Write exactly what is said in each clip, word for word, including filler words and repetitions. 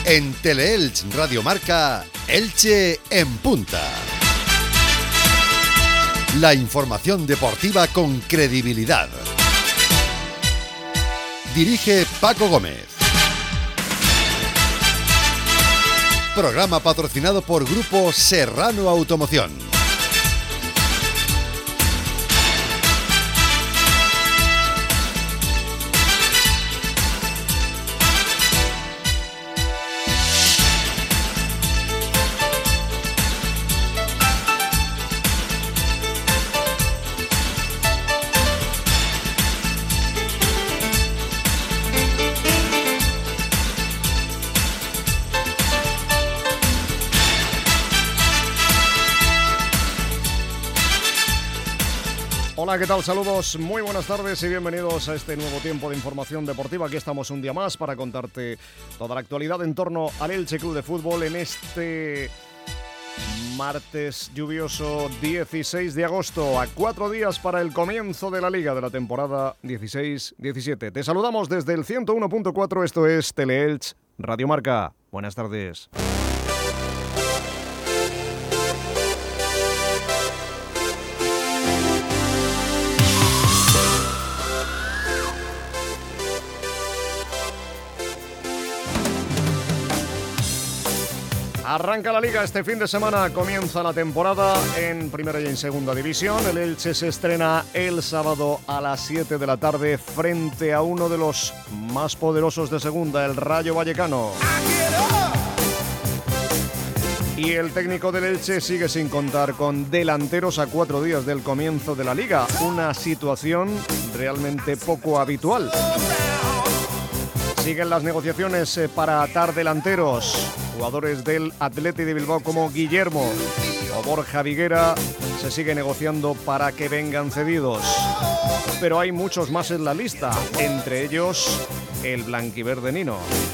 En Teleelch Radio Marca, Elche en punta. La información deportiva con credibilidad. Dirige Paco Gómez. Programa patrocinado por Grupo Serrano Automoción. Hola, ¿qué tal? Saludos, muy buenas tardes y bienvenidos a este nuevo tiempo de información deportiva. Aquí estamos un día más para contarte toda la actualidad en torno al Elche Club de Fútbol en este martes lluvioso dieciséis de agosto, a cuatro días para el comienzo de la Liga de la temporada dieciséis diecisiete. Te saludamos desde el ciento uno punto cuatro, esto es Teleelch Radio Marca. Buenas tardes. Arranca la Liga este fin de semana, comienza la temporada en Primera y en Segunda División. El Elche se estrena el sábado a las siete de la tarde frente a uno de los más poderosos de Segunda, el Rayo Vallecano. Y el técnico del Elche sigue sin contar con delanteros a cuatro días del comienzo de la Liga, una situación realmente poco habitual. Siguen las negociaciones para atar delanteros. Jugadores del Athletic de Bilbao como Guillermo o Borja Viguera se sigue negociando para que vengan cedidos. Pero hay muchos más en la lista, entre ellos el blanquiverde Nino.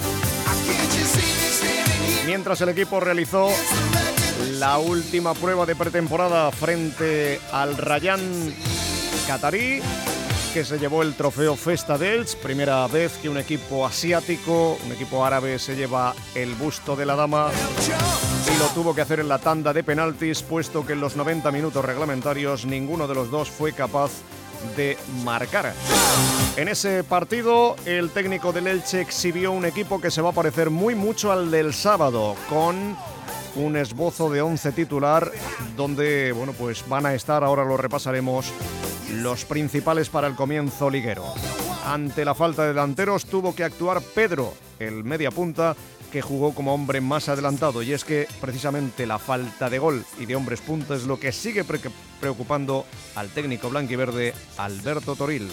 Mientras el equipo realizó la última prueba de pretemporada frente al Rayan catarí, que se llevó el trofeo Festa d'Elche, primera vez que un equipo asiático, un equipo árabe, se lleva el busto de la dama, y lo tuvo que hacer en la tanda de penaltis, puesto que en los noventa minutos reglamentarios ninguno de los dos fue capaz de marcar. En ese partido, el técnico del Elche exhibió un equipo que se va a parecer muy mucho al del sábado, con un esbozo de once titular, donde bueno, pues van a estar, ahora lo repasaremos, los principales para el comienzo liguero. Ante la falta de delanteros tuvo que actuar Pedro, el mediapunta, que jugó como hombre más adelantado, y es que precisamente la falta de gol y de hombres punta es lo que sigue pre- preocupando al técnico blanquiverde Alberto Toril.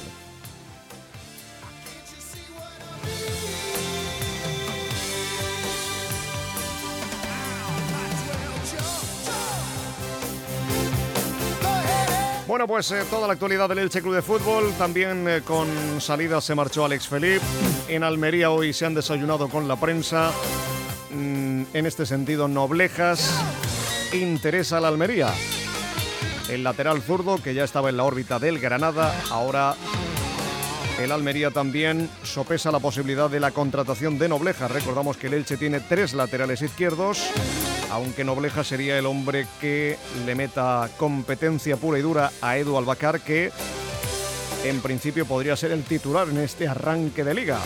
Bueno, pues eh, toda la actualidad del Elche Club de Fútbol, también eh, con salida se marchó Alex Felip. En Almería hoy se han desayunado con la prensa. Mm, en este sentido, Noblejas interesa a la Almería. El lateral zurdo, que ya estaba en la órbita del Granada, ahora el Almería también sopesa la posibilidad de la contratación de Noblejas. Recordamos que el Elche tiene tres laterales izquierdos, aunque Noblejas sería el hombre que le meta competencia pura y dura a Edu Albacar, que en principio podría ser el titular en este arranque de Liga.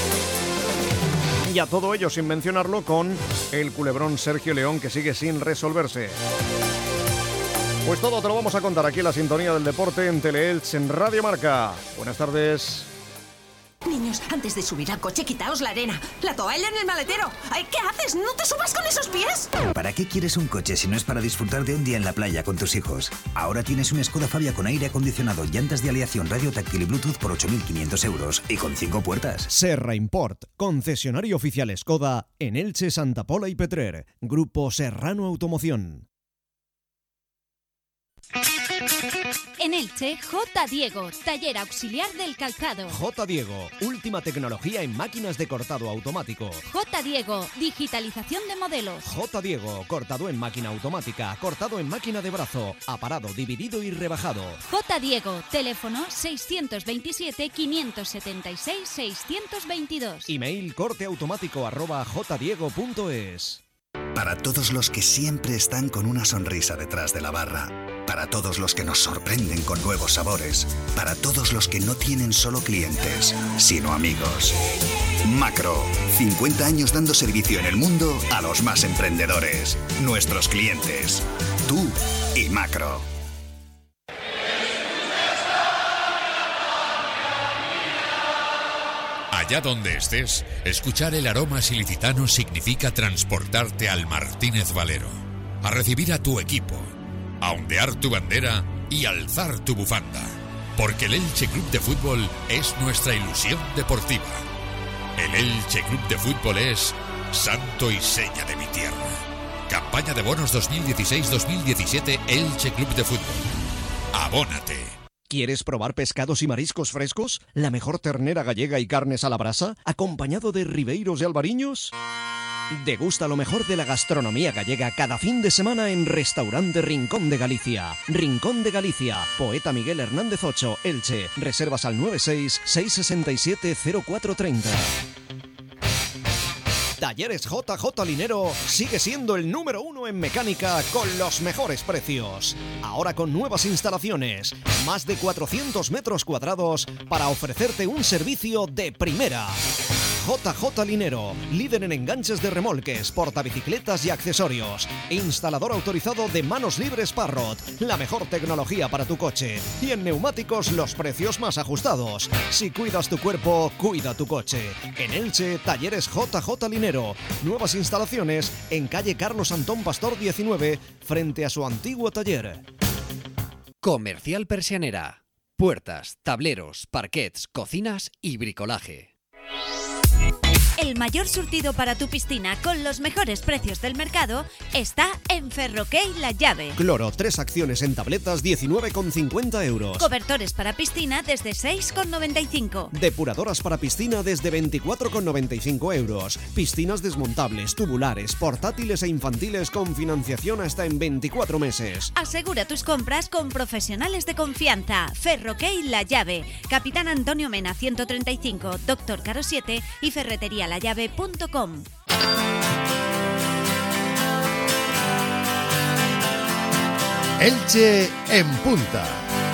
Y a todo ello sin mencionarlo con el culebrón Sergio León, que sigue sin resolverse. Pues todo te lo vamos a contar aquí en la sintonía del deporte en Teleelch en Radio Marca. Buenas tardes. Niños, antes de subir al coche, quitaos la arena. La toalla en el maletero. Ay, ¿qué haces? ¿No te subas con esos pies? ¿Para qué quieres un coche si no es para disfrutar de un día en la playa con tus hijos? Ahora tienes un Skoda Fabia con aire acondicionado, llantas de aleación, radio táctil y Bluetooth por ocho mil quinientos euros y con cinco puertas. Serra Import, concesionario oficial Skoda en Elche, Santa Pola y Petrer. Grupo Serrano Automoción. En Elche, J. Diego, taller auxiliar del calzado. J. Diego, última tecnología en máquinas de cortado automático. J. Diego, digitalización de modelos. J. Diego, cortado en máquina automática, cortado en máquina de brazo, aparado, dividido y rebajado. J. Diego, teléfono seiscientos veintisiete, quinientos setenta y seis, seiscientos veintidós. Email corteautomático arroba jdiego punto es. Para todos los que siempre están con una sonrisa detrás de la barra. Para todos los que nos sorprenden con nuevos sabores. Para todos los que no tienen solo clientes, sino amigos. Macro, cincuenta años dando servicio en el mundo a los más emprendedores. Nuestros clientes. Tú y Macro. Allá donde estés, escuchar el Aromas Ilicitano significa transportarte al Martínez Valero, a recibir a tu equipo, a ondear tu bandera y alzar tu bufanda, porque el Elche Club de Fútbol es nuestra ilusión deportiva. El Elche Club de Fútbol es santo y seña de mi tierra. Campaña de bonos dos mil dieciséis dos mil diecisiete Elche Club de Fútbol. Abónate. ¿Quieres probar pescados y mariscos frescos? ¿La mejor ternera gallega y carnes a la brasa? ¿Acompañado de ribeiros y albariños? Degusta lo mejor de la gastronomía gallega cada fin de semana en Restaurante Rincón de Galicia. Rincón de Galicia, Poeta Miguel Hernández ocho, Elche. Reservas al nueve seis, seis seis siete, cero cuatro tres cero. Talleres J J Linero sigue siendo el número uno en mecánica con los mejores precios. Ahora con nuevas instalaciones, más de cuatrocientos metros cuadrados para ofrecerte un servicio de primera. J J Linero, líder en enganches de remolques, portabicicletas y accesorios. Instalador autorizado de Manos Libres Parrot, la mejor tecnología para tu coche. Y en neumáticos los precios más ajustados. Si cuidas tu cuerpo, cuida tu coche. En Elche, Talleres J J Linero. Nuevas instalaciones en calle Carlos Antón Pastor diecinueve, frente a su antiguo taller. Comercial Persianera. Puertas, tableros, parquets, cocinas y bricolaje. El mayor surtido para tu piscina con los mejores precios del mercado está en Ferroquey La Llave. Cloro, tres acciones en tabletas, diecinueve con cincuenta euros. Cobertores para piscina desde seis con noventa y cinco. Depuradoras para piscina desde veinticuatro con noventa y cinco euros. Piscinas desmontables, tubulares, portátiles e infantiles con financiación hasta en veinticuatro meses. Asegura tus compras con profesionales de confianza. Ferroquey La Llave. Capitán Antonio Mena ciento treinta y cinco, Doctor Caro siete y ferretería la llave punto com. Elche en punta.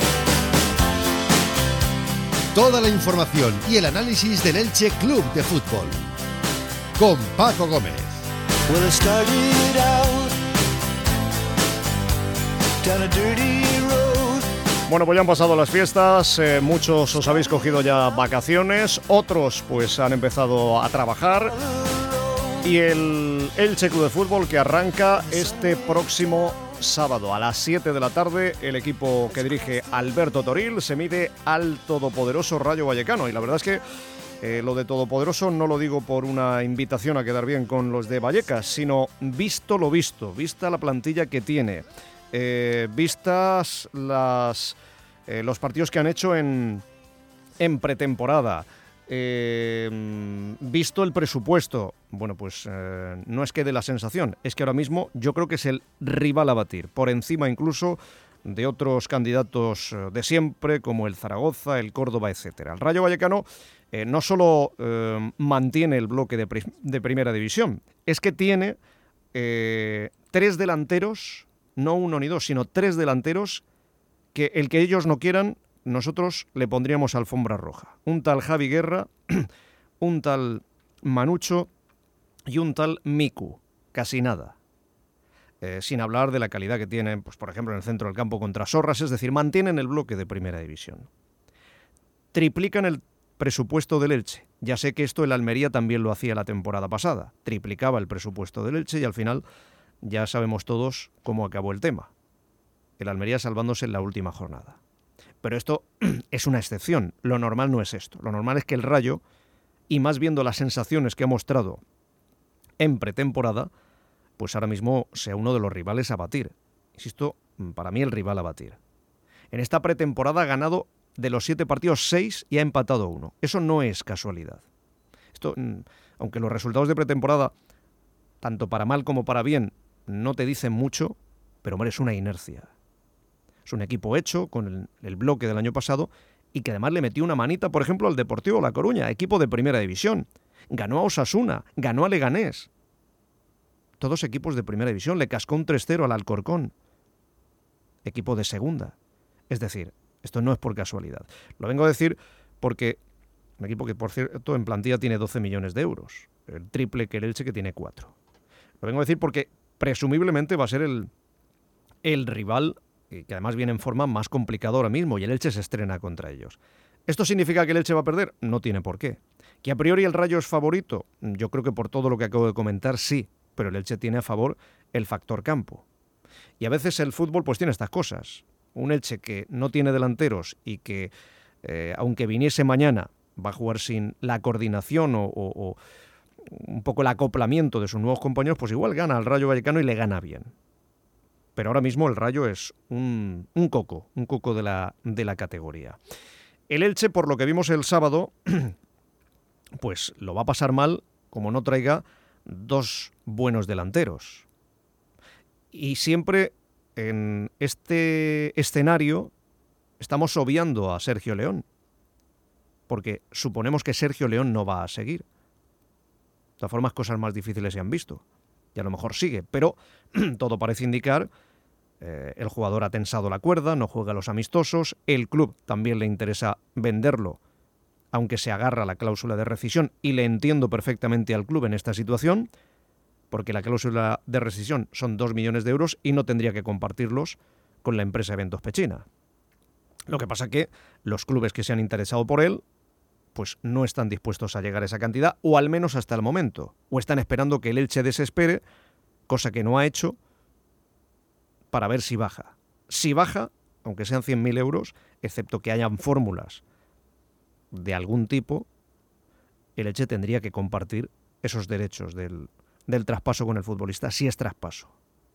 Toda la información y el análisis del Elche Club de Fútbol. Con Paco Gómez. Bueno, pues ya han pasado las fiestas, eh, muchos os habéis cogido ya vacaciones, otros pues han empezado a trabajar y el Elche Club de Fútbol que arranca este próximo sábado a las siete de la tarde, el equipo que dirige Alberto Toril se mide al todopoderoso Rayo Vallecano y la verdad es que eh, lo de todopoderoso no lo digo por una invitación a quedar bien con los de Vallecas, sino visto lo visto, vista la plantilla que tiene. Eh, vistas las, eh, los partidos que han hecho en, en pretemporada, eh, visto el presupuesto, bueno pues eh, no es que dé la sensación, es que ahora mismo yo creo que es el rival a batir, por encima incluso de otros candidatos de siempre como el Zaragoza, el Córdoba, etcétera. El Rayo Vallecano eh, no solo eh, mantiene el bloque de, pri- de primera división, es que tiene eh, tres delanteros, no uno ni dos, sino tres delanteros que el que ellos no quieran, nosotros le pondríamos alfombra roja. Un tal Javi Guerra, un tal Manucho y un tal Miku. Casi nada. Eh, sin hablar de la calidad que tienen, pues, por ejemplo, en el centro del campo contra Sorras, es decir, mantienen el bloque de primera división. Triplican el presupuesto del Elche. Ya sé que esto el Almería también lo hacía la temporada pasada. Triplicaba el presupuesto del Elche y al final ya sabemos todos cómo acabó el tema. El Almería salvándose en la última jornada. Pero esto es una excepción. Lo normal no es esto. Lo normal es que el Rayo, y más viendo las sensaciones que ha mostrado en pretemporada, pues ahora mismo sea uno de los rivales a batir. Insisto, para mí el rival a batir. En esta pretemporada ha ganado de los siete partidos seis y ha empatado uno. Eso no es casualidad. Esto, aunque los resultados de pretemporada, tanto para mal como para bien, no te dicen mucho, pero hombre, es una inercia. Es un equipo hecho con el, el bloque del año pasado y que además le metió una manita, por ejemplo, al Deportivo La Coruña, equipo de primera división. Ganó a Osasuna, ganó a Leganés. Todos equipos de primera división. Le cascó un tres cero al Alcorcón, equipo de segunda. Es decir, esto no es por casualidad. Lo vengo a decir porque un equipo que, por cierto, en plantilla tiene doce millones de euros. El triple que el Elche, que tiene cuatro. Lo vengo a decir porque presumiblemente va a ser el, el rival, que además viene en forma más complicado ahora mismo, y el Elche se estrena contra ellos. ¿Esto significa que el Elche va a perder? No tiene por qué. ¿Que a priori el Rayo es favorito? Yo creo que por todo lo que acabo de comentar, sí, pero el Elche tiene a favor el factor campo. Y a veces el fútbol pues tiene estas cosas. Un Elche que no tiene delanteros y que, eh, aunque viniese mañana, va a jugar sin la coordinación o, o, o un poco el acoplamiento de sus nuevos compañeros, pues igual gana al Rayo Vallecano y le gana bien. Pero ahora mismo el Rayo es un, un coco, un coco de la, de la categoría. El Elche, por lo que vimos el sábado, pues lo va a pasar mal como no traiga dos buenos delanteros. Y siempre en este escenario estamos obviando a Sergio León, porque suponemos que Sergio León no va a seguir. De todas formas, cosas más difíciles se han visto, y a lo mejor sigue, pero todo parece indicar, eh, el jugador ha tensado la cuerda, no juega a los amistosos, el club también le interesa venderlo, aunque se agarra a la cláusula de rescisión, y le entiendo perfectamente al club en esta situación, porque la cláusula de rescisión son dos millones de euros y no tendría que compartirlos con la empresa Eventos Pechina. Lo que pasa que los clubes que se han interesado por él pues no están dispuestos a llegar a esa cantidad, o al menos hasta el momento, o están esperando que el Elche desespere, cosa que no ha hecho, para ver si baja. Si baja, aunque sean cien mil euros, excepto que hayan fórmulas de algún tipo, el Elche tendría que compartir esos derechos del, del traspaso con el futbolista, si es traspaso.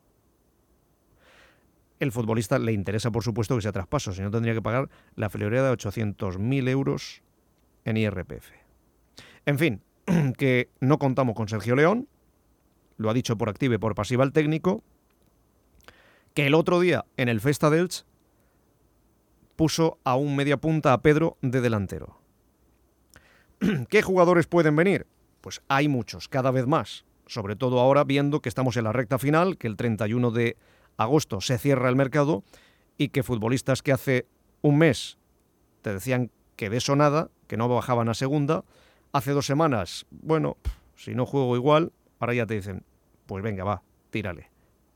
El futbolista le interesa, por supuesto, que sea traspaso, si no tendría que pagar la friolera de ochocientos mil euros en I R P F. En fin, que no contamos con Sergio León, lo ha dicho por activa y por pasiva el técnico, que el otro día en el Festa de Elche puso a un mediapunta, a Pedro, de delantero. ¿Qué jugadores pueden venir? Pues hay muchos, cada vez más, sobre todo ahora viendo que estamos en la recta final, que el treinta y uno de agosto se cierra el mercado y que futbolistas que hace un mes te decían que de eso nada, que no bajaban a segunda, hace dos semanas, bueno, si no juego igual, ahora ya te dicen, pues venga, va, tírale.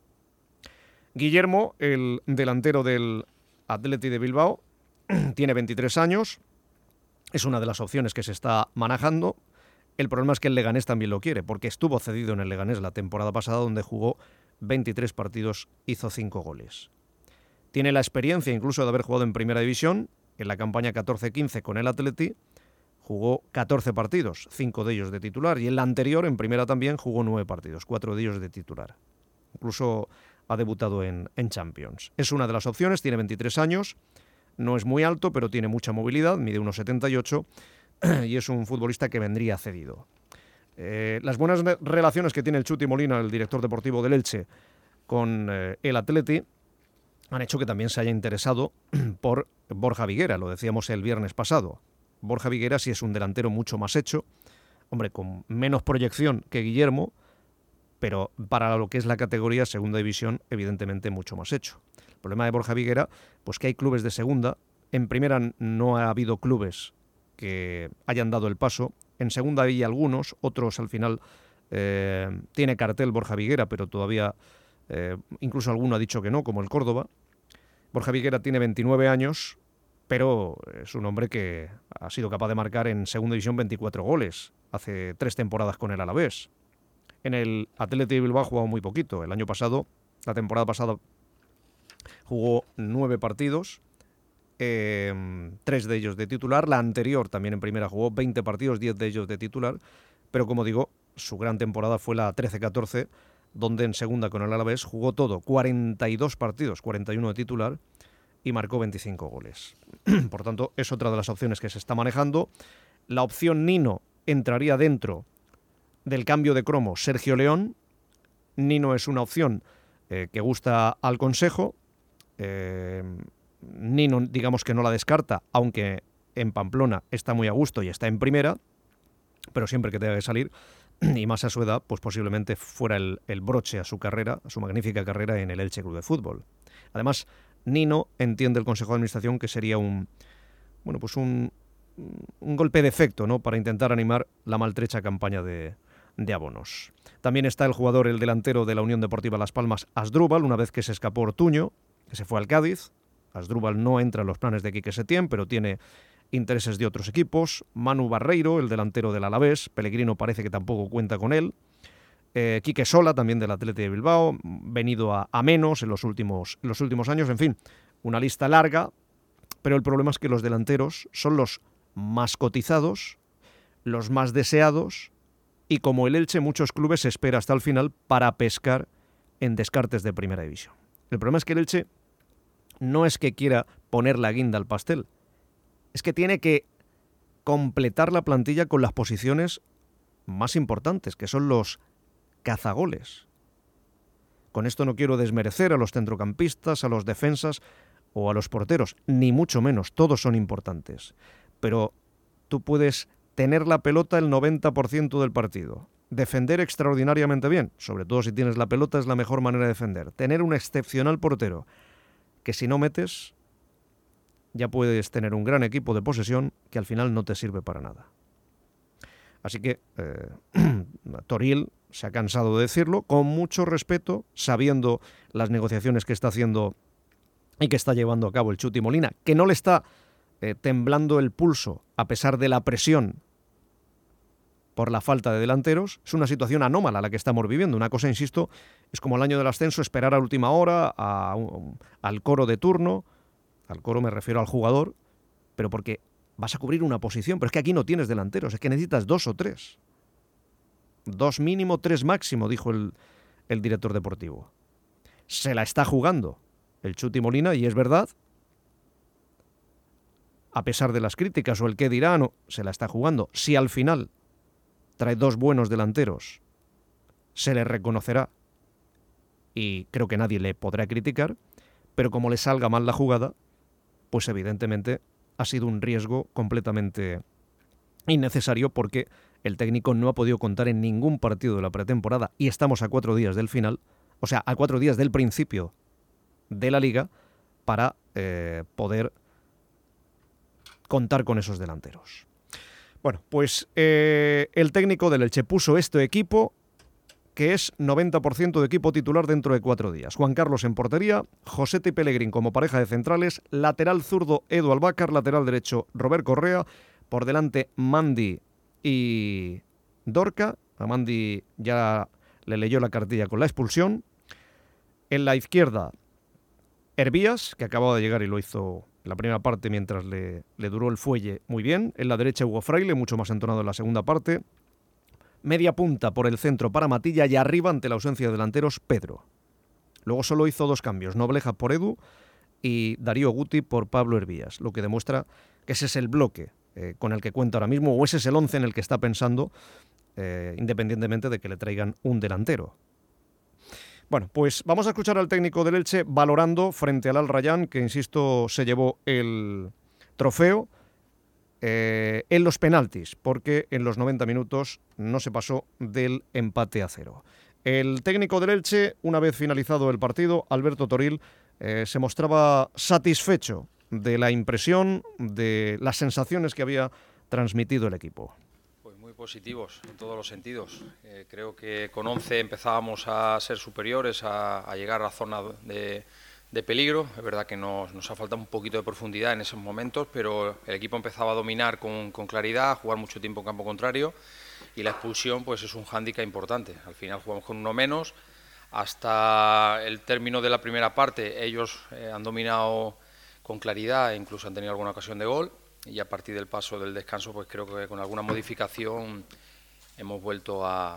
Guillermo, el delantero del Athletic de Bilbao, tiene veintitrés años, es una de las opciones que se está manejando. El problema es que el Leganés también lo quiere, porque estuvo cedido en el Leganés la temporada pasada, donde jugó veintitrés partidos, hizo cinco goles. Tiene la experiencia incluso de haber jugado en Primera División, en la campaña catorce quince con el Athletic, jugó catorce partidos, cinco de ellos de titular, y en la anterior, en Primera también, jugó nueve partidos, cuatro de ellos de titular. Incluso ha debutado en, en Champions. Es una de las opciones, tiene veintitrés años, no es muy alto, pero tiene mucha movilidad, mide uno setenta y ocho, y es un futbolista que vendría cedido. Eh, las buenas relaciones que tiene el Chuti Molina, el director deportivo del Elche, con eh, el Athletic, han hecho que también se haya interesado por Borja Viguera, lo decíamos el viernes pasado. Borja Viguera sí es un delantero mucho más hecho, hombre, con menos proyección que Guillermo, pero para lo que es la categoría segunda división, evidentemente mucho más hecho. El problema de Borja Viguera, pues que hay clubes de segunda, en primera no ha habido clubes que hayan dado el paso, en segunda hay algunos, otros al final eh, tiene cartel Borja Viguera, pero todavía eh, incluso alguno ha dicho que no, como el Córdoba. Borja Viguera tiene veintinueve años, pero es un hombre que ha sido capaz de marcar en segunda división veinticuatro goles, hace tres temporadas con el Alavés. En el Athletic de Bilbao ha jugado muy poquito. El año pasado, la temporada pasada, jugó nueve partidos, eh, tres de ellos de titular. La anterior, también en primera, jugó veinte partidos, diez de ellos de titular. Pero como digo, su gran temporada fue la trece catorce, donde en segunda con el Alavés jugó todo, cuarenta y dos partidos, cuarenta y uno de titular, y marcó veinticinco goles. Por tanto, es otra de las opciones que se está manejando. La opción Nino entraría dentro del cambio de cromo Sergio León. Nino es una opción eh, que gusta al Consejo. Eh, Nino, digamos que no la descarta, aunque en Pamplona está muy a gusto y está en primera, pero siempre que tenga que salir, y más a su edad, pues posiblemente fuera el, el broche a su carrera, a su magnífica carrera en el Elche Club de Fútbol. Además, Nino entiende el Consejo de Administración que sería un, bueno, pues un, un golpe de efecto, ¿no?, para intentar animar la maltrecha campaña de, de abonos. También está el jugador, el delantero de la Unión Deportiva Las Palmas, Asdrúbal, una vez que se escapó Ortuño, que se fue al Cádiz. Asdrúbal no entra en los planes de Quique Setién, pero tiene intereses de otros equipos. Manu Barreiro, el delantero del Alavés, Pellegrino parece que tampoco cuenta con él. Eh, Quique Sola, también del Athletic de Bilbao, venido a, a menos en los, últimos, en los últimos años. En fin, una lista larga, pero el problema es que los delanteros son los más cotizados, los más deseados, y como el Elche, muchos clubes se espera hasta el final para pescar en descartes de primera división. El problema es que el Elche no es que quiera poner la guinda al pastel, es que tiene que completar la plantilla con las posiciones más importantes, que son los cazagoles. Con esto no quiero desmerecer a los centrocampistas, a los defensas o a los porteros, ni mucho menos, todos son importantes. Pero tú puedes tener la pelota el noventa por ciento del partido, defender extraordinariamente bien, sobre todo si tienes la pelota es la mejor manera de defender, tener un excepcional portero, que si no metes, ya puedes tener un gran equipo de posesión que al final no te sirve para nada. Así que eh, Toril se ha cansado de decirlo, con mucho respeto, sabiendo las negociaciones que está haciendo y que está llevando a cabo el Chuti Molina, que no le está eh, temblando el pulso a pesar de la presión por la falta de delanteros. Es una situación anómala la que estamos viviendo. Una cosa, insisto, es como el año del ascenso, esperar a última hora a un, al coro de turno. Al coro me refiero al jugador, pero porque vas a cubrir una posición. Pero es que aquí no tienes delanteros, es que necesitas dos o tres. Dos mínimo, tres máximo, dijo el, el director deportivo. Se la está jugando el Chuti Molina, y es verdad, a pesar de las críticas o el qué dirán, no, se la está jugando. Si al final trae dos buenos delanteros, se le reconocerá y creo que nadie le podrá criticar, pero como le salga mal la jugada, pues evidentemente ha sido un riesgo completamente innecesario, porque el técnico no ha podido contar en ningún partido de la pretemporada y estamos a cuatro días del final, o sea, a cuatro días del principio de la liga, para eh, poder contar con esos delanteros. Bueno, pues eh, el técnico del Elche puso este equipo, que es noventa por ciento de equipo titular dentro de cuatro días. Juan Carlos en portería, Josete y Pellegrín como pareja de centrales, lateral zurdo Edu Albácar, lateral derecho Robert Correa, por delante Mandi y Dorca. A Mandi ya le leyó la cartilla con la expulsión. En la izquierda, Hervías, que acababa de llegar y lo hizo en la primera parte mientras le, le duró el fuelle muy bien. En la derecha, Hugo Fraile, mucho más entonado en la segunda parte. Media punta por el centro para Matilla, y arriba, ante la ausencia de delanteros, Pedro. Luego solo hizo dos cambios, Nobleja por Edu y Darío Guti por Pablo Hervías, lo que demuestra que ese es el bloque eh, con el que cuenta ahora mismo, o ese es el once en el que está pensando, eh, independientemente de que le traigan un delantero. Bueno, pues vamos a escuchar al técnico del Elche valorando frente al Al Rayyan, que insisto se llevó el trofeo, eh, en los penaltis, porque en los noventa minutos no se pasó del empate a cero. El técnico del Elche, una vez finalizado el partido, Alberto Toril, eh, se mostraba satisfecho de la impresión, de las sensaciones que había transmitido el equipo. Muy positivos en todos los sentidos. Eh, creo que con once empezábamos a ser superiores, a, a llegar a la zona de, de peligro. Es verdad que nos, nos ha faltado un poquito de profundidad en esos momentos, pero el equipo empezaba a dominar con, con claridad, a jugar mucho tiempo en campo contrario, y la expulsión pues es un hándicap importante. Al final jugamos con uno menos. Hasta el término de la primera parte ellos eh, han dominado con claridad e incluso han tenido alguna ocasión de gol. Y a partir del paso del descanso, pues creo que con alguna modificación hemos vuelto a, a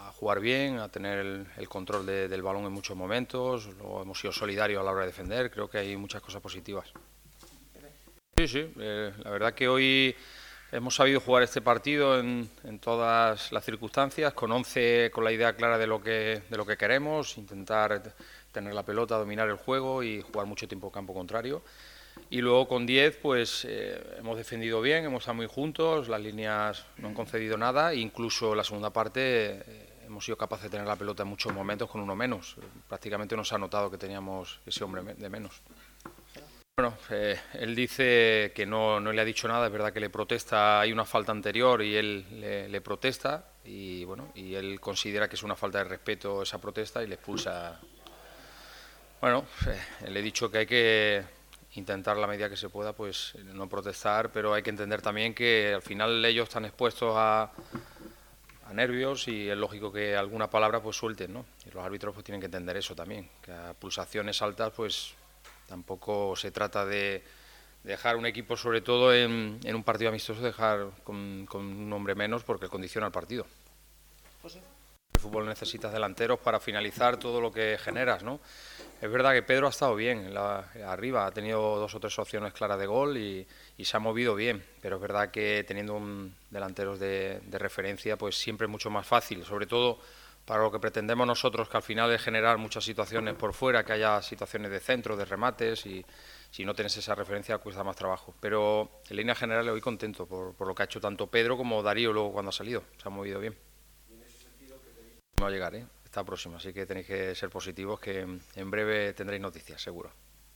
a jugar bien, a tener el, el control de, del balón en muchos momentos. Luego hemos sido solidarios a la hora de defender. Creo que hay muchas cosas positivas. Sí, sí, eh, la verdad que hoy hemos sabido jugar este partido en, en todas las circunstancias, con once, con la idea clara de lo que de lo que queremos, intentar tener la pelota, dominar el juego y jugar mucho tiempo en campo contrario. Y luego con diez, pues eh, hemos defendido bien, hemos estado muy juntos, las líneas no han concedido nada, e incluso en la segunda parte eh, hemos sido capaces de tener la pelota en muchos momentos con uno menos. Prácticamente no se ha notado que teníamos ese hombre de menos. Bueno, eh, él dice que no, no le ha dicho nada, es verdad que le protesta, hay una falta anterior y él le, le protesta y bueno, y él considera que es una falta de respeto esa protesta y le expulsa. Bueno, eh, le he dicho que hay que intentar la medida que se pueda, pues no protestar, pero hay que entender también que al final ellos están expuestos a, a nervios y es lógico que alguna palabra pues suelten, ¿no? Y los árbitros pues tienen que entender eso también, que a pulsaciones altas pues tampoco se trata de dejar un equipo, sobre todo en, en un partido amistoso, dejar con, con un hombre menos porque condiciona el partido. Pues sí. El fútbol necesitas delanteros para finalizar todo lo que generas, ¿no? Es verdad que Pedro ha estado bien en la, arriba, ha tenido dos o tres opciones claras de gol y, y se ha movido bien, pero es verdad que teniendo un delanteros de, de referencia, pues siempre es mucho más fácil, sobre todo para lo que pretendemos nosotros, que al final es generar muchas situaciones por fuera, que haya situaciones de centro, de remates, y si no tienes esa referencia cuesta más trabajo. Pero en línea general le voy contento por, por lo que ha hecho tanto Pedro como Darío luego cuando ha salido, se ha movido bien. Va a llegar, ¿eh? Está próxima, así que tenéis que ser positivos, que en breve tendréis noticias, seguro.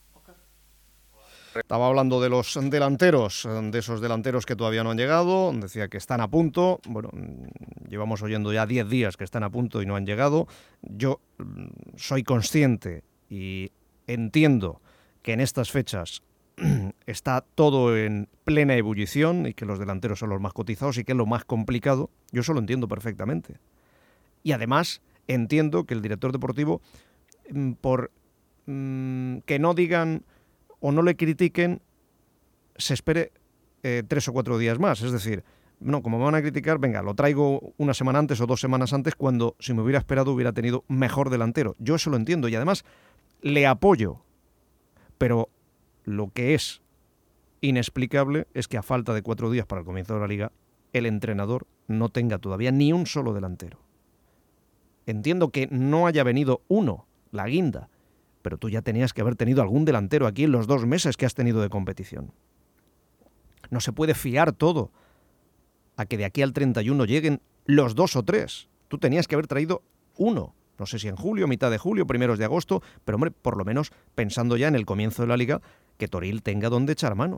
Estaba hablando de los delanteros, de esos delanteros que todavía no han llegado, decía que están a punto, bueno, llevamos oyendo ya diez días que están a punto y no han llegado. Yo soy consciente y entiendo que en estas fechas está todo en plena ebullición y que los delanteros son los más cotizados y que es lo más complicado, yo eso lo entiendo perfectamente. Y además entiendo que el director deportivo, por mmm, que no digan o no le critiquen, se espere eh, tres o cuatro días más. Es decir, no, como me van a criticar, venga, lo traigo una semana antes o dos semanas antes, cuando si me hubiera esperado hubiera tenido mejor delantero. Yo eso lo entiendo y además le apoyo. Pero lo que es inexplicable es que a falta de cuatro días para el comienzo de la Liga, el entrenador no tenga todavía ni un solo delantero. Entiendo que no haya venido uno, la guinda, pero tú ya tenías que haber tenido algún delantero aquí en los dos meses que has tenido de competición. No se puede fiar todo a que de aquí al treinta y uno lleguen los dos o tres. Tú tenías que haber traído uno. No sé si en julio, mitad de julio, primeros de agosto, pero hombre, por lo menos pensando ya en el comienzo de la Liga, que Toril tenga donde echar mano.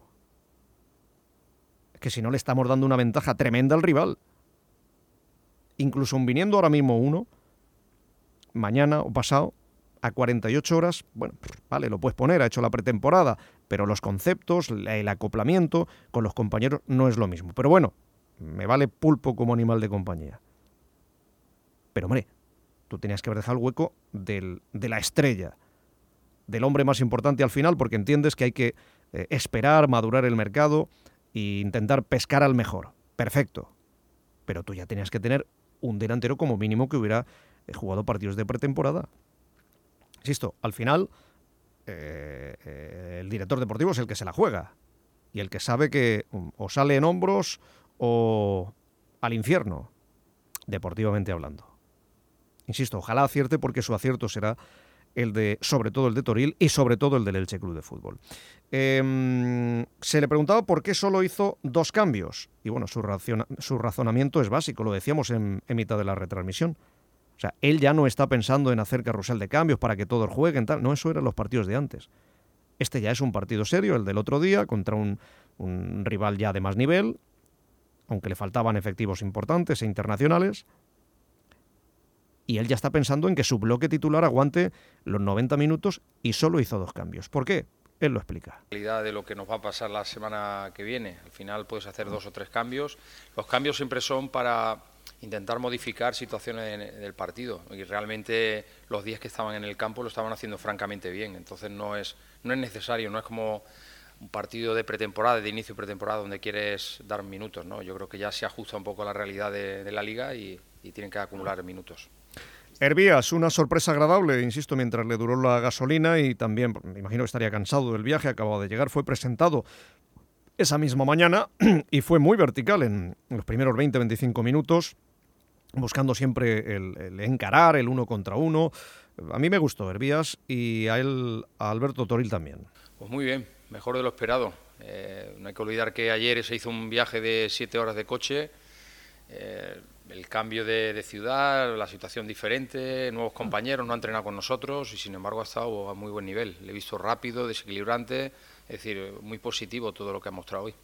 Es que si no le estamos dando una ventaja tremenda al rival. Incluso viniendo ahora mismo uno, mañana o pasado, a cuarenta y ocho horas, bueno, vale, lo puedes poner, ha hecho la pretemporada, pero los conceptos, el acoplamiento con los compañeros no es lo mismo. Pero bueno, me vale pulpo como animal de compañía. Pero hombre, tú tenías que haber dejado el hueco del, de la estrella, del hombre más importante al final, porque entiendes que hay que eh, esperar, madurar el mercado e intentar pescar al mejor. Perfecto. Pero tú ya tenías que tener un delantero como mínimo que hubiera eh, jugado partidos de pretemporada. Insisto, al final eh, eh, el director deportivo es el que se la juega y el que sabe que um, o sale en hombros o al infierno, deportivamente hablando. Insisto, ojalá acierte, porque su acierto será el de, sobre todo el de Toril y sobre todo el del Elche Club de Fútbol. Eh, se le preguntaba por qué solo hizo dos cambios y bueno, su, raciona, su razonamiento es básico, lo decíamos en, en mitad de la retransmisión. O sea, él ya no está pensando en hacer carrusel de cambios para que todos jueguen, tal. No, eso eran los partidos de antes. Este ya es un partido serio, el del otro día, contra un, un rival ya de más nivel, aunque le faltaban efectivos importantes e internacionales. Y él ya está pensando en que su bloque titular aguante los noventa minutos y solo hizo dos cambios. ¿Por qué? Él lo explica. La realidad de lo que nos va a pasar la semana que viene. Al final puedes hacer dos o tres cambios. Los cambios siempre son para intentar modificar situaciones del partido, y realmente los días que estaban en el campo lo estaban haciendo francamente bien, entonces no es no es necesario, no es como un partido de pretemporada, de inicio de pretemporada, donde quieres dar minutos, ¿no? Yo creo que ya se ajusta un poco a la realidad de, de la liga y, y tienen que acumular minutos. Hervías, una sorpresa agradable, insisto, mientras le duró la gasolina y también, me imagino que estaría cansado del viaje, acababa de llegar, fue presentado esa misma mañana y fue muy vertical en los primeros veinte a veinticinco minutos, buscando siempre el, el encarar, el uno contra uno. A mí me gustó Hervías y a él, a Alberto Toril también. Pues muy bien, mejor de lo esperado. Eh, no hay que olvidar que ayer se hizo un viaje de siete horas de coche, eh, el cambio de, de ciudad, la situación diferente, nuevos compañeros, no ha entrenado con nosotros y sin embargo ha estado a muy buen nivel. Le he visto rápido, desequilibrante, es decir, muy positivo todo lo que ha mostrado hoy.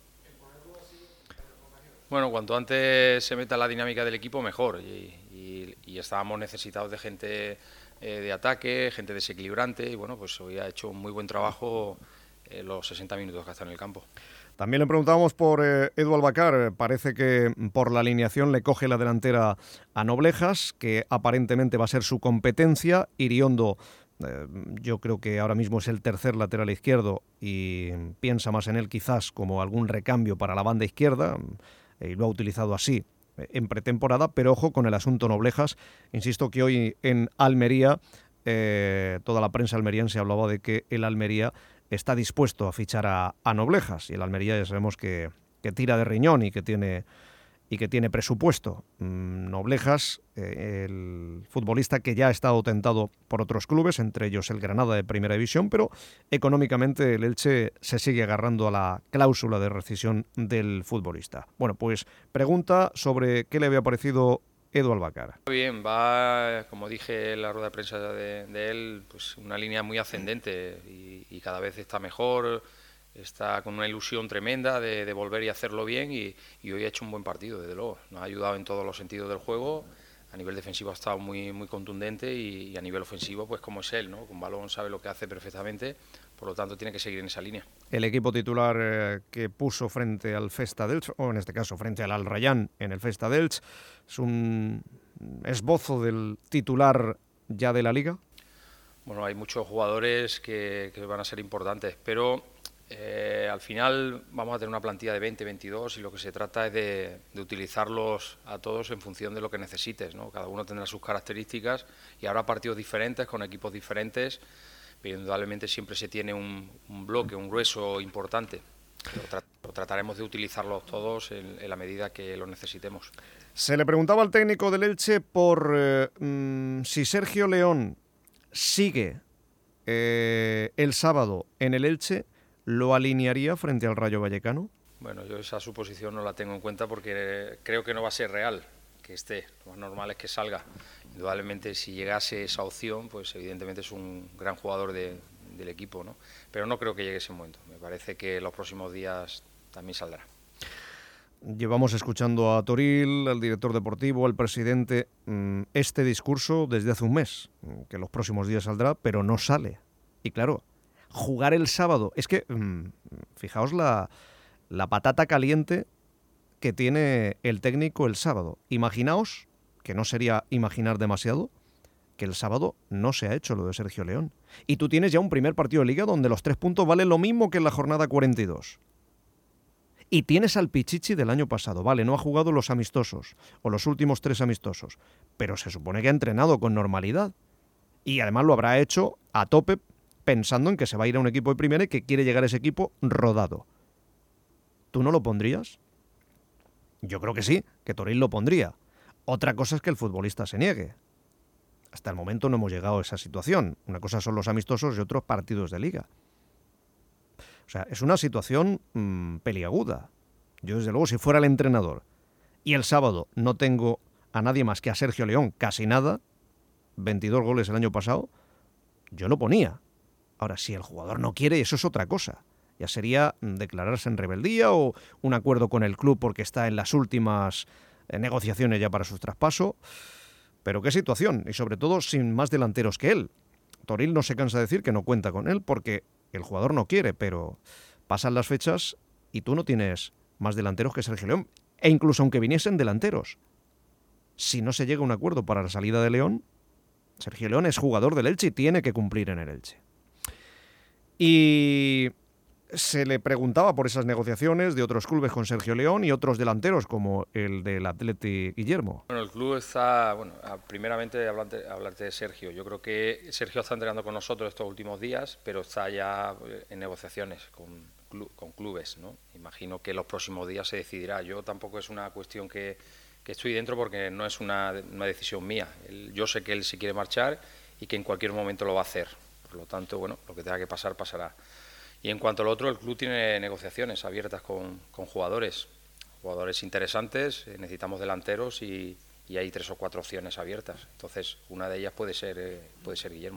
Bueno, cuanto antes se meta en la dinámica del equipo, mejor. Y, y, y estábamos necesitados de gente eh, de ataque, gente desequilibrante. Y bueno, pues hoy ha hecho un muy buen trabajo eh, los sesenta minutos que ha estado en el campo. También le preguntábamos por eh, Edu Albacar. Parece que por la alineación le coge la delantera a Noblejas, que aparentemente va a ser su competencia. Iriondo, eh, yo creo que ahora mismo es el tercer lateral izquierdo y piensa más en él quizás como algún recambio para la banda izquierda. Y lo ha utilizado así en pretemporada, pero ojo con el asunto Noblejas. Insisto que hoy en Almería, eh, toda la prensa almeriense hablaba de que el Almería está dispuesto a fichar a, a Noblejas, y el Almería ya sabemos que, que tira de riñón y que tiene, y que tiene presupuesto. Mm, Noblejas, eh, el futbolista que ya ha estado tentado por otros clubes, entre ellos el Granada de Primera División, pero económicamente el Elche se sigue agarrando a la cláusula de rescisión del futbolista. Bueno, pues pregunta sobre qué le había parecido Edu Albacar. Bien, va, como dije en la rueda de prensa de, de él, pues una línea muy ascendente y, y cada vez está mejor. Está con una ilusión tremenda de, de volver y hacerlo bien y, y hoy ha hecho un buen partido, desde luego. Nos ha ayudado en todos los sentidos del juego. A nivel defensivo ha estado muy, muy contundente y, y a nivel ofensivo, pues como es él, ¿no? Con balón sabe lo que hace perfectamente, por lo tanto tiene que seguir en esa línea. El equipo titular eh, que puso frente al Festa d'Elx, o en este caso frente al Al Rayyan en el Festa d'Elx, es un esbozo del titular ya de la Liga. Bueno, hay muchos jugadores que, que van a ser importantes, pero Eh, al final vamos a tener una plantilla de veinte, veintidós y lo que se trata es de, de utilizarlos a todos en función de lo que necesites, ¿no? Cada uno tendrá sus características y habrá partidos diferentes con equipos diferentes, pero indudablemente siempre se tiene un, un bloque, un grueso importante. Lo, tra lo trataremos de utilizarlos todos en, en la medida que lo necesitemos. Se le preguntaba al técnico del Elche por eh, mmm, si Sergio León sigue eh, el sábado en el Elche, ¿lo alinearía frente al Rayo Vallecano? Bueno, yo esa suposición no la tengo en cuenta porque creo que no va a ser real que esté. Lo más normal es que salga. Indudablemente, si llegase esa opción, pues evidentemente es un gran jugador de, del equipo, ¿no? Pero no creo que llegue ese momento. Me parece que los próximos días también saldrá. Llevamos escuchando a Toril, al director deportivo, al presidente, este discurso desde hace un mes, que los próximos días saldrá, pero no sale. Y claro, jugar el sábado, es que, fijaos la, la patata caliente que tiene el técnico el sábado. Imaginaos, que no sería imaginar demasiado, que el sábado no se ha hecho lo de Sergio León. Y tú tienes ya un primer partido de Liga donde los tres puntos valen lo mismo que en la jornada cuarenta y dos. Y tienes al Pichichi del año pasado, vale, no ha jugado los amistosos, o los últimos tres amistosos, pero se supone que ha entrenado con normalidad. Y además lo habrá hecho a tope, pensando en que se va a ir a un equipo de primera y que quiere llegar a ese equipo rodado. ¿Tú no lo pondrías? Yo creo que sí, que Toril lo pondría. Otra cosa es que el futbolista se niegue. Hasta el momento no hemos llegado a esa situación. Una cosa son los amistosos y otros partidos de Liga. O sea, es una situación mmm, peliaguda. Yo, desde luego, si fuera el entrenador y el sábado no tengo a nadie más que a Sergio León, casi nada, veintidós goles el año pasado, yo lo ponía. Ahora, si el jugador no quiere, eso es otra cosa. Ya sería declararse en rebeldía o un acuerdo con el club porque está en las últimas negociaciones ya para su traspaso. Pero qué situación, y sobre todo sin más delanteros que él. Toril no se cansa de decir que no cuenta con él porque el jugador no quiere, pero pasan las fechas y tú no tienes más delanteros que Sergio León. E incluso aunque viniesen delanteros, si no se llega a un acuerdo para la salida de León, Sergio León es jugador del Elche y tiene que cumplir en el Elche. Y se le preguntaba por esas negociaciones de otros clubes con Sergio León y otros delanteros como el del Atleti Guillermo. Bueno, el club está, bueno, primeramente hablarte, hablarte de Sergio. Yo creo que Sergio está entrenando con nosotros estos últimos días, pero está ya en negociaciones con, con clubes, ¿no? Imagino que los próximos días se decidirá. Yo tampoco es una cuestión que, que estoy dentro porque no es una, una decisión mía. Él, yo sé que él se quiere marchar y que en cualquier momento lo va a hacer. Por lo tanto, bueno, lo que tenga que pasar, pasará. Y en cuanto al otro, el club tiene negociaciones abiertas con, con jugadores, jugadores interesantes, necesitamos delanteros y, y hay tres o cuatro opciones abiertas. Entonces, una de ellas puede ser, eh, puede ser Guillermo.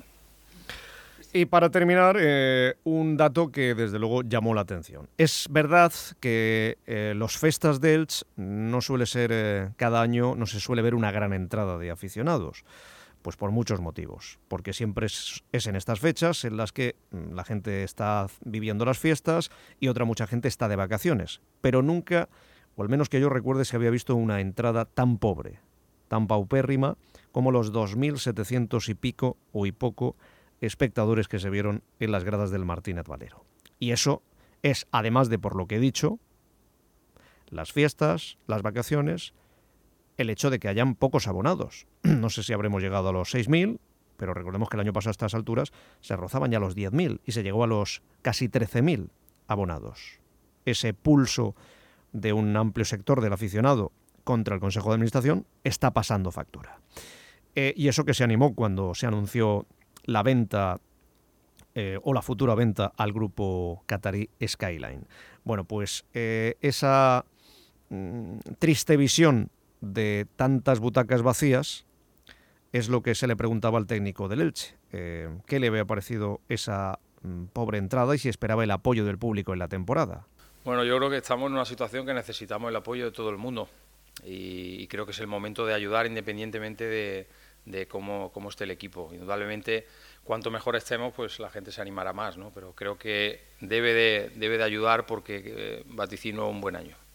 Y para terminar, eh, un dato que desde luego llamó la atención. Es verdad que eh, los festas de Elche no suele ser eh, cada año, no se suele ver una gran entrada de aficionados. Pues por muchos motivos, porque siempre es, es en estas fechas en las que la gente está viviendo las fiestas y otra mucha gente está de vacaciones, pero nunca, o al menos que yo recuerde, se había visto una entrada tan pobre, tan paupérrima, como los dos mil setecientos y pico o y poco espectadores que se vieron en las gradas del Martínez Valero. Y eso es, además de por lo que he dicho, las fiestas, las vacaciones, el hecho de que hayan pocos abonados. No sé si habremos llegado a los seis mil, pero recordemos que el año pasado a estas alturas se rozaban ya los diez mil y se llegó a los casi trece mil abonados. Ese pulso de un amplio sector del aficionado contra el Consejo de Administración está pasando factura. Eh, y eso que se animó cuando se anunció la venta eh, o la futura venta al grupo catarí Skyline. Bueno, pues eh, esa mm, triste visión de tantas butacas vacías es lo que se le preguntaba al técnico del Elche. Eh, ¿Qué le había parecido esa mm, pobre entrada y si esperaba el apoyo del público en la temporada? Bueno, yo creo que estamos en una situación que necesitamos el apoyo de todo el mundo y, y creo que es el momento de ayudar independientemente de, de cómo, cómo esté el equipo. Indudablemente, cuanto mejor estemos, pues la gente se animará más, ¿no? Pero creo que debe de, debe de ayudar porque eh, vaticino un buen año.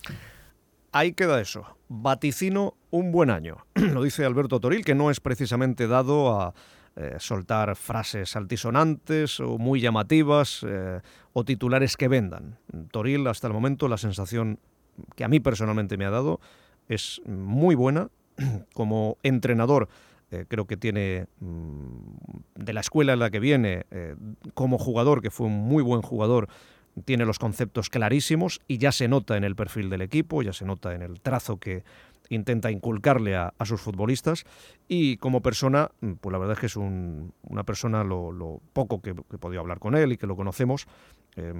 Ahí queda eso. Vaticino un buen año. Lo dice Alberto Toril, que no es precisamente dado a eh, soltar frases altisonantes o muy llamativas eh, o titulares que vendan. Toril, hasta el momento, la sensación que a mí personalmente me ha dado es muy buena. Como entrenador, eh, creo que tiene, mmm, de la escuela en la que viene, eh, como jugador, que fue un muy buen jugador, tiene los conceptos clarísimos y ya se nota en el perfil del equipo, ya se nota en el trazo que intenta inculcarle a, a sus futbolistas, y como persona, pues la verdad es que es un, una persona, lo, lo poco que, que he podido hablar con él y que lo conocemos, eh,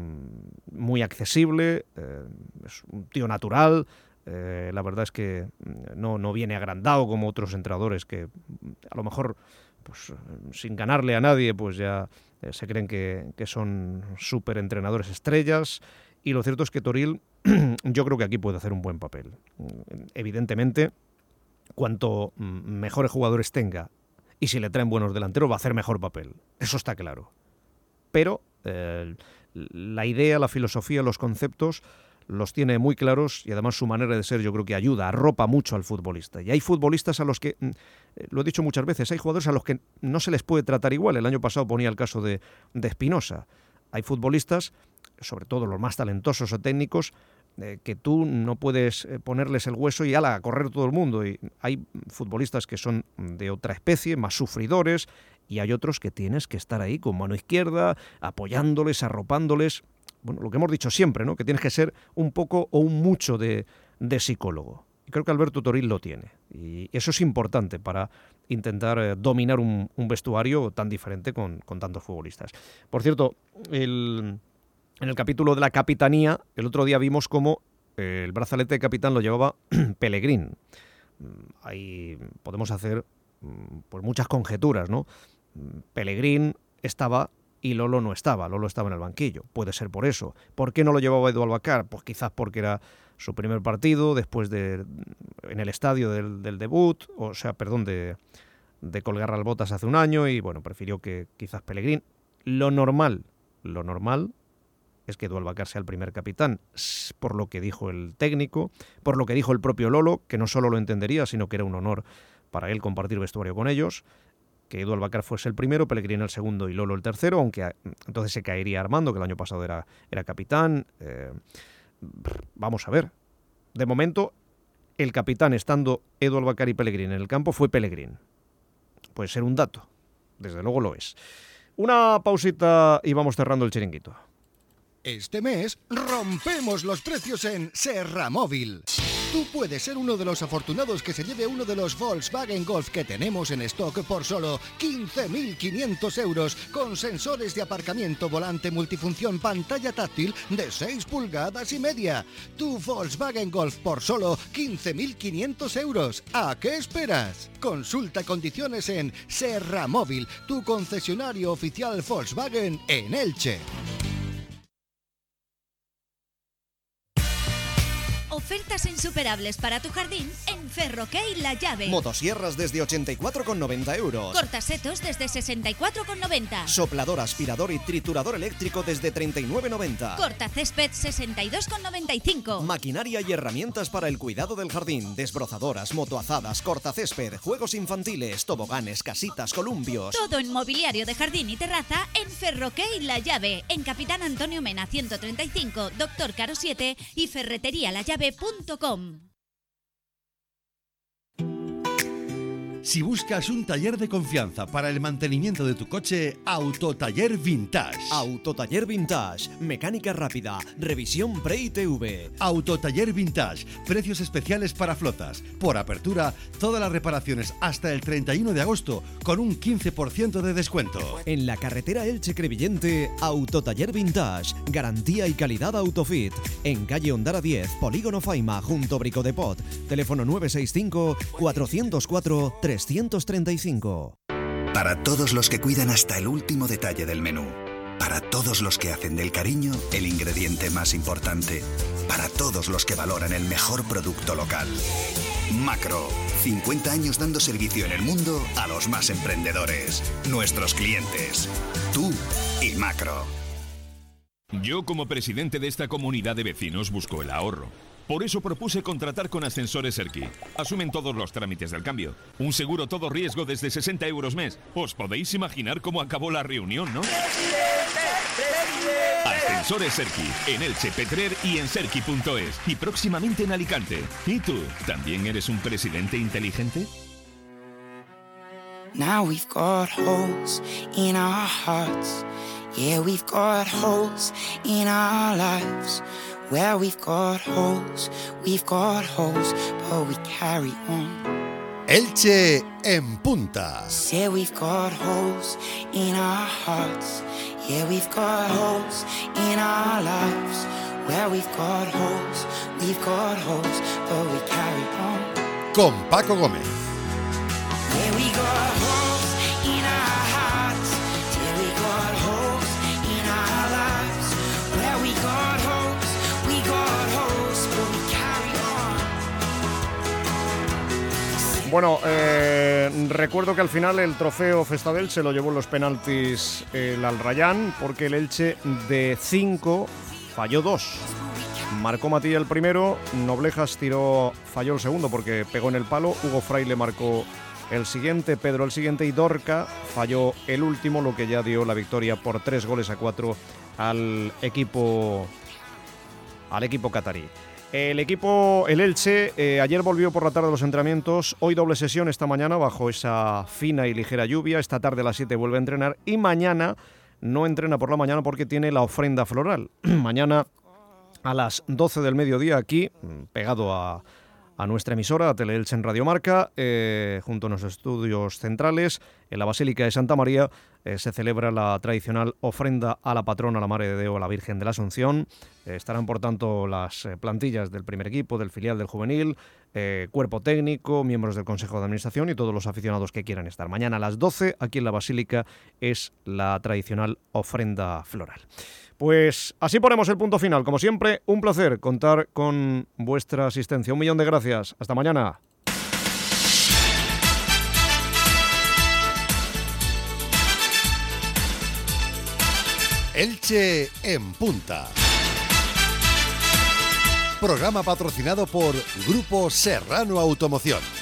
muy accesible, eh, es un tío natural. Eh, la verdad es que no, no viene agrandado como otros entrenadores que a lo mejor, pues sin ganarle a nadie, pues ya eh, se creen que, que son súper entrenadores estrellas. Y lo cierto es que Toril, yo creo que aquí puede hacer un buen papel. Evidentemente, cuanto mejores jugadores tenga y si le traen buenos delanteros, va a hacer mejor papel. Eso está claro. Pero eh, la idea, la filosofía, los conceptos los tiene muy claros y además su manera de ser yo creo que ayuda, arropa mucho al futbolista. Y hay futbolistas a los que, lo he dicho muchas veces, hay jugadores a los que no se les puede tratar igual. El año pasado ponía el caso de, de Espinosa. Hay futbolistas, sobre todo los más talentosos o técnicos, eh, que tú no puedes ponerles el hueso y ala, a correr todo el mundo. Y hay futbolistas que son de otra especie, más sufridores, y hay otros que tienes que estar ahí con mano izquierda, apoyándoles, arropándoles. Bueno, lo que hemos dicho siempre, ¿no? Que tienes que ser un poco o un mucho de, de psicólogo. Y creo que Alberto Toril lo tiene. Y eso es importante para intentar eh, dominar un, un vestuario tan diferente con, con tantos futbolistas. Por cierto, el, en el capítulo de la capitanía, el otro día vimos cómo eh, el brazalete de capitán lo llevaba Pellegrín. Ahí podemos hacer pues, muchas conjeturas, ¿no? Pellegrín estaba y Lolo no estaba, Lolo estaba en el banquillo, puede ser por eso. ¿Por qué no lo llevaba Edu Albacar? Pues quizás porque era su primer partido, después de en el estadio del, del debut, o sea, perdón, de, de colgar las botas hace un año, y bueno, prefirió que quizás Pellegrín. Lo normal, lo normal es que Edu Albacar sea el primer capitán, por lo que dijo el técnico, por lo que dijo el propio Lolo, que no solo lo entendería, sino que era un honor para él compartir vestuario con ellos. que Edu Albacar fuese el primero, Pellegrini el segundo y Lolo el tercero, aunque a, entonces se caería Armando, que el año pasado era, era capitán. Eh, vamos a ver. De momento, el capitán, estando Edu Albacar y Pellegrini en el campo, fue Pellegrini. Puede ser un dato, desde luego lo es. Una pausita y vamos cerrando el chiringuito. Este mes rompemos los precios en Serra Móvil. Tú puedes ser uno de los afortunados que se lleve uno de los Volkswagen Golf que tenemos en stock por solo quince mil quinientos euros, con sensores de aparcamiento, volante multifunción, pantalla táctil de seis pulgadas y media. Tu Volkswagen Golf por solo quince mil quinientos euros. ¿A qué esperas? Consulta condiciones en Serra Móvil, tu concesionario oficial Volkswagen en Elche. Ofertas insuperables para tu jardín en Ferroquey La Llave. Motosierras desde ochenta y cuatro con noventa euros. Cortasetos desde sesenta y cuatro con noventa. Soplador, aspirador y triturador eléctrico desde treinta y nueve con noventa. Cortacésped sesenta y dos con noventa y cinco. Maquinaria y herramientas para el cuidado del jardín. Desbrozadoras, motoazadas, cortacésped, juegos infantiles, toboganes, casitas, columpios. Todo en mobiliario de jardín y terraza en Ferroquey La Llave. En Capitán Antonio Mena ciento treinta y cinco, Doctor Caro siete y ferretería la llave punto com. Si buscas un taller de confianza para el mantenimiento de tu coche, Autotaller Vintage. Autotaller Vintage, mecánica rápida, revisión pre-I T V. Autotaller Vintage, precios especiales para flotas. Por apertura, todas las reparaciones hasta el treinta y uno de agosto con un quince por ciento de descuento. En la carretera Elche-Crevillente, Autotaller Vintage, garantía y calidad Autofit. En calle Ondara diez, Polígono Faima, junto Brico de Pot. Teléfono nueve seis cinco, cuatro cero cuatro, trescientos treinta y cinco. Para todos los que cuidan hasta el último detalle del menú. Para todos los que hacen del cariño el ingrediente más importante. Para todos los que valoran el mejor producto local. Macro, cincuenta años dando servicio en el mundo a los más emprendedores. Nuestros clientes. Tú y Macro. Yo, como presidente de esta comunidad de vecinos, busco el ahorro. Por eso propuse contratar con Ascensores Erki. Asumen todos los trámites del cambio. Un seguro todo riesgo desde sesenta euros mes. Os podéis imaginar cómo acabó la reunión, ¿no? Ascensores Erki, en Elche, Petrer y en serki punto es. Y próximamente en Alicante. ¿Y tú, también eres un presidente inteligente? Now we've got holes in our hearts. Yeah, we've got holes in our lives. Where we've got holes, we've got holes, but we carry on. Elche en punta. Yeah, we've got holes in our hearts. Yeah, we've got holes in our lives. Where we've got holes, we've got holes, but we carry on. Con Paco Gómez. Yeah, we got holes in our hearts. Yeah, we got holes in our lives. Where we got holes. Bueno, eh, recuerdo que al final el trofeo Festadel se lo llevó en los penaltis el Al Rayyan, porque el Elche de cinco falló dos. Marcó Matilla el primero, Noblejas tiró, falló el segundo porque pegó en el palo, Hugo Fraile marcó el siguiente, Pedro el siguiente y Dorca falló el último, lo que ya dio la victoria por tres goles a cuatro al equipo, al equipo catarí. El equipo, el Elche, eh, ayer volvió por la tarde a los entrenamientos, hoy doble sesión esta mañana bajo esa fina y ligera lluvia, esta tarde a las siete vuelve a entrenar y mañana no entrena por la mañana porque tiene la ofrenda floral. Mañana a las doce del mediodía aquí, pegado a, a nuestra emisora, a Teleelche en Radio Marca, eh, junto a nuestros estudios centrales, en la Basílica de Santa María, eh, se celebra la tradicional ofrenda a la patrona, la Madre de Deo, a la Virgen de la Asunción. Eh, estarán, por tanto, las eh, plantillas del primer equipo, del filial, del juvenil, eh, cuerpo técnico, miembros del Consejo de Administración y todos los aficionados que quieran estar. Mañana a las doce, aquí en la Basílica, es la tradicional ofrenda floral. Pues así ponemos el punto final. Como siempre, un placer contar con vuestra asistencia. Un millón de gracias. Hasta mañana. Elche en punta. Programa patrocinado por Grupo Serrano Automoción.